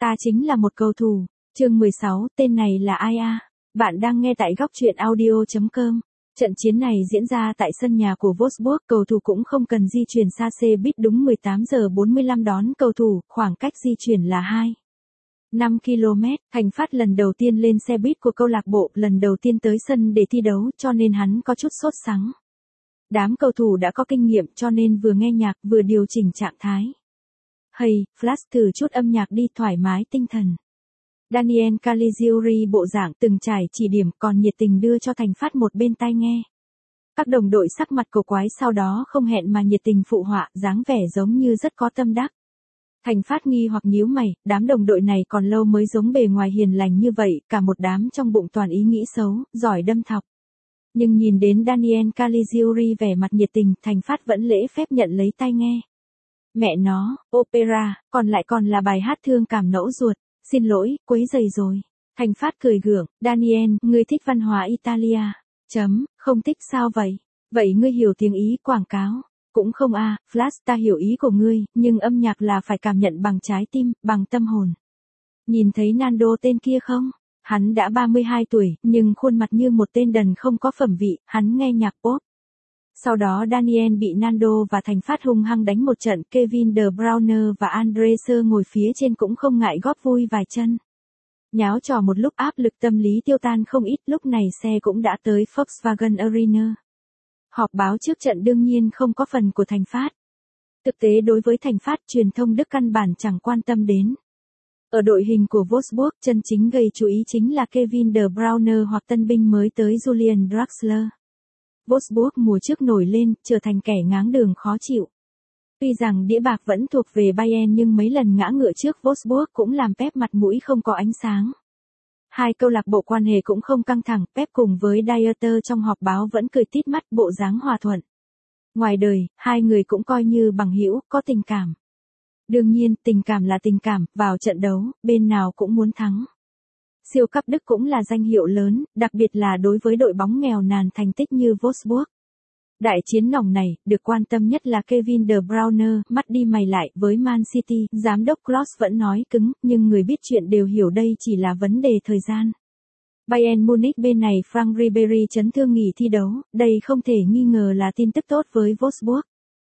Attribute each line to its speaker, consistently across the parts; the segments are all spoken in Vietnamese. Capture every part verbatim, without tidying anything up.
Speaker 1: Ta chính là một cầu thủ. Chương mười sáu, tên này là ai a? Bạn đang nghe tại góc truyện audio chấm com. Trận chiến này diễn ra tại sân nhà của Wolfsburg, cầu thủ cũng không cần di chuyển xa xe buýt, đúng mười tám giờ bốn mươi lăm đón cầu thủ, khoảng cách di chuyển là hai phẩy năm ki lô mét. Thành Phát lần đầu tiên lên xe buýt của câu lạc bộ, lần đầu tiên tới sân để thi đấu, cho nên hắn có chút sốt sắng. Đám cầu thủ đã có kinh nghiệm cho nên vừa nghe nhạc vừa điều chỉnh trạng thái. Hey, Flash, thử chút âm nhạc đi, thoải mái tinh thần. Daniel Caligiuri bộ dạng từng trải chỉ điểm, còn nhiệt tình đưa cho Thành Phát một bên tai nghe. Các đồng đội sắc mặt cổ quái sau đó không hẹn mà nhiệt tình phụ họa, dáng vẻ giống như rất có tâm đắc. Thành Phát nghi hoặc nhíu mày, đám đồng đội này còn lâu mới giống bề ngoài hiền lành như vậy, cả một đám trong bụng toàn ý nghĩ xấu, giỏi đâm thọc. Nhưng nhìn đến Daniel Caligiuri vẻ mặt nhiệt tình, Thành Phát vẫn lễ phép nhận lấy tai nghe. Mẹ nó, opera, còn lại còn là bài hát thương cảm nẫu ruột. Xin lỗi, quấy rầy rồi. Thành Phát cười gượng, Daniel, ngươi thích văn hóa Italia. Chấm, không thích sao vậy? Vậy ngươi hiểu tiếng Ý quảng cáo? Cũng không a, à, Flash, ta hiểu ý của ngươi, nhưng âm nhạc là phải cảm nhận bằng trái tim, bằng tâm hồn. Nhìn thấy Nando tên kia không? Hắn đã ba mươi hai tuổi, nhưng khuôn mặt như một tên đần không có phẩm vị, hắn nghe nhạc pop. Sau đó Daniel bị Nando và Thành Phát hung hăng đánh một trận, Kevin De Bruyne và Andre Sơ ngồi phía trên cũng không ngại góp vui vài chân. Nháo trò một lúc, áp lực tâm lý tiêu tan không ít, lúc này xe cũng đã tới Volkswagen Arena. Họp báo trước trận đương nhiên không có phần của Thành Phát. Thực tế đối với Thành Phát, truyền thông Đức căn bản chẳng quan tâm đến. Ở đội hình của Wolfsburg, chân chính gây chú ý chính là Kevin De Bruyne hoặc tân binh mới tới Julian Draxler. Wolfsburg mùa trước nổi lên, trở thành kẻ ngáng đường khó chịu. Tuy rằng đĩa bạc vẫn thuộc về Bayern nhưng mấy lần ngã ngựa trước Wolfsburg cũng làm Pep mặt mũi không có ánh sáng. Hai câu lạc bộ quan hệ cũng không căng thẳng, Pep cùng với Dieter trong họp báo vẫn cười tít mắt, bộ dáng hòa thuận. Ngoài đời, hai người cũng coi như bằng hữu, có tình cảm. Đương nhiên, tình cảm là tình cảm, vào trận đấu, bên nào cũng muốn thắng. Siêu cấp Đức cũng là danh hiệu lớn, đặc biệt là đối với đội bóng nghèo nàn thành tích như Wolfsburg. Đại chiến nòng này, được quan tâm nhất là Kevin De Bruyne, mắt đi mày lại với Man City, giám đốc Klopp vẫn nói cứng, nhưng người biết chuyện đều hiểu đây chỉ là vấn đề thời gian. Bayern Munich bên này, Frank Ribery chấn thương nghỉ thi đấu, đây không thể nghi ngờ là tin tức tốt với Wolfsburg.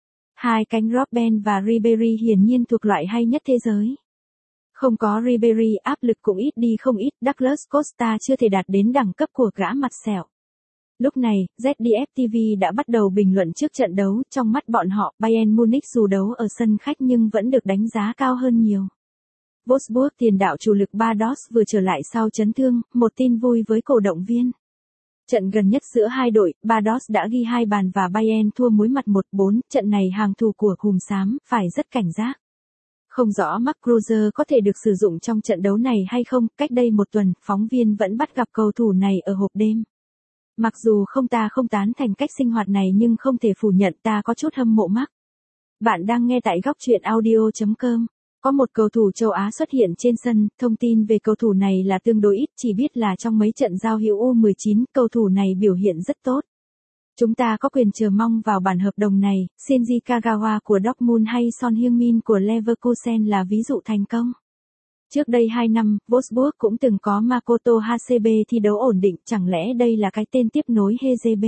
Speaker 1: Hai cánh Robben và Ribery hiển nhiên thuộc loại hay nhất thế giới. Không có Ribery, áp lực cũng ít đi không ít, Douglas Costa chưa thể đạt đến đẳng cấp của gã mặt sẹo. Lúc này, Z D F T V đã bắt đầu bình luận trước trận đấu, trong mắt bọn họ, Bayern Munich dù đấu ở sân khách nhưng vẫn được đánh giá cao hơn nhiều. Wolfsburg tiền đạo chủ lực Bardos vừa trở lại sau chấn thương, một tin vui với cổ động viên. Trận gần nhất giữa hai đội, Bardos đã ghi hai bàn và Bayern thua muối mặt một bốn, trận này hàng thủ của Hùm Xám phải rất cảnh giác. Không rõ Mark Kruse có thể được sử dụng trong trận đấu này hay không, cách đây một tuần, phóng viên vẫn bắt gặp cầu thủ này ở hộp đêm. Mặc dù không ta không tán thành cách sinh hoạt này nhưng không thể phủ nhận ta có chút hâm mộ Mark. Bạn đang nghe tại góc truyện audio chấm com. Có một cầu thủ châu Á xuất hiện trên sân, thông tin về cầu thủ này là tương đối ít, chỉ biết là trong mấy trận giao hữu U mười chín, cầu thủ này biểu hiện rất tốt. Chúng ta có quyền chờ mong vào bản hợp đồng này, Shinji Kagawa của Dortmund hay Son Heung-min của Leverkusen là ví dụ thành công. Trước đây hai năm, Wolfsburg cũng từng có Makoto Hasebe thi đấu ổn định, chẳng lẽ đây là cái tên tiếp nối Hasebe?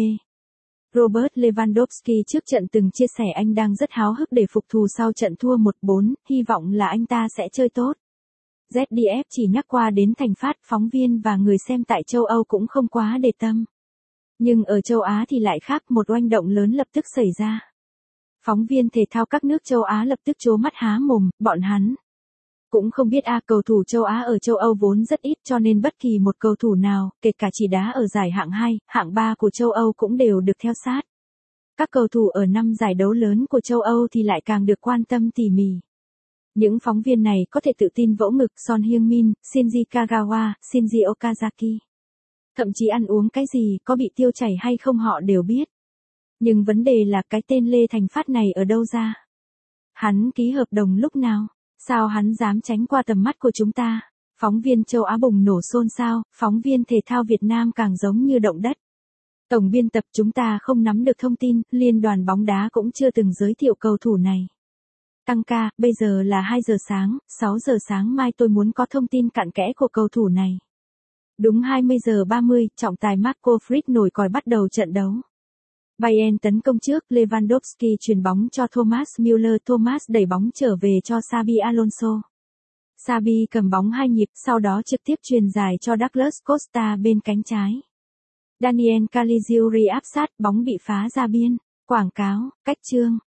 Speaker 1: Robert Lewandowski trước trận từng chia sẻ anh đang rất háo hức để phục thù sau trận thua một bốn, hy vọng là anh ta sẽ chơi tốt. Z D F chỉ nhắc qua đến Thành Phát, phóng viên và người xem tại châu Âu cũng không quá để tâm. Nhưng ở châu Á thì lại khác, một oanh động lớn lập tức xảy ra. Phóng viên thể thao các nước châu Á lập tức trố mắt há mồm, bọn hắn cũng không biết a à, cầu thủ châu Á ở châu Âu vốn rất ít cho nên bất kỳ một cầu thủ nào, kể cả chỉ đá ở giải hạng hai, hạng ba của châu Âu cũng đều được theo sát. Các cầu thủ ở năm giải đấu lớn của châu Âu thì lại càng được quan tâm tỉ mỉ. Những phóng viên này có thể tự tin vỗ ngực Son Heung-min, Shinji Kagawa, Shinji Okazaki. Thậm chí ăn uống cái gì, có bị tiêu chảy hay không họ đều biết. Nhưng vấn đề là cái tên Lê Thành Phát này ở đâu ra? Hắn ký hợp đồng lúc nào? Sao hắn dám tránh qua tầm mắt của chúng ta? Phóng viên châu Á bùng nổ xôn xao, phóng viên thể thao Việt Nam càng giống như động đất. Tổng biên tập chúng ta không nắm được thông tin, liên đoàn bóng đá cũng chưa từng giới thiệu cầu thủ này. Tăng ca, bây giờ là hai giờ sáng, sáu giờ sáng mai tôi muốn có thông tin cặn kẽ của cầu thủ này. Đúng hai mươi giờ ba mươi, trọng tài Marco Fried nổi còi bắt đầu trận đấu. Bayern tấn công trước, Lewandowski chuyền bóng cho Thomas Müller, Thomas đẩy bóng trở về cho Xabi Alonso. Xabi cầm bóng hai nhịp, sau đó trực tiếp chuyền dài cho Douglas Costa bên cánh trái. Daniel Caligiuri áp sát, bóng bị phá ra biên. Quảng cáo, cách chương.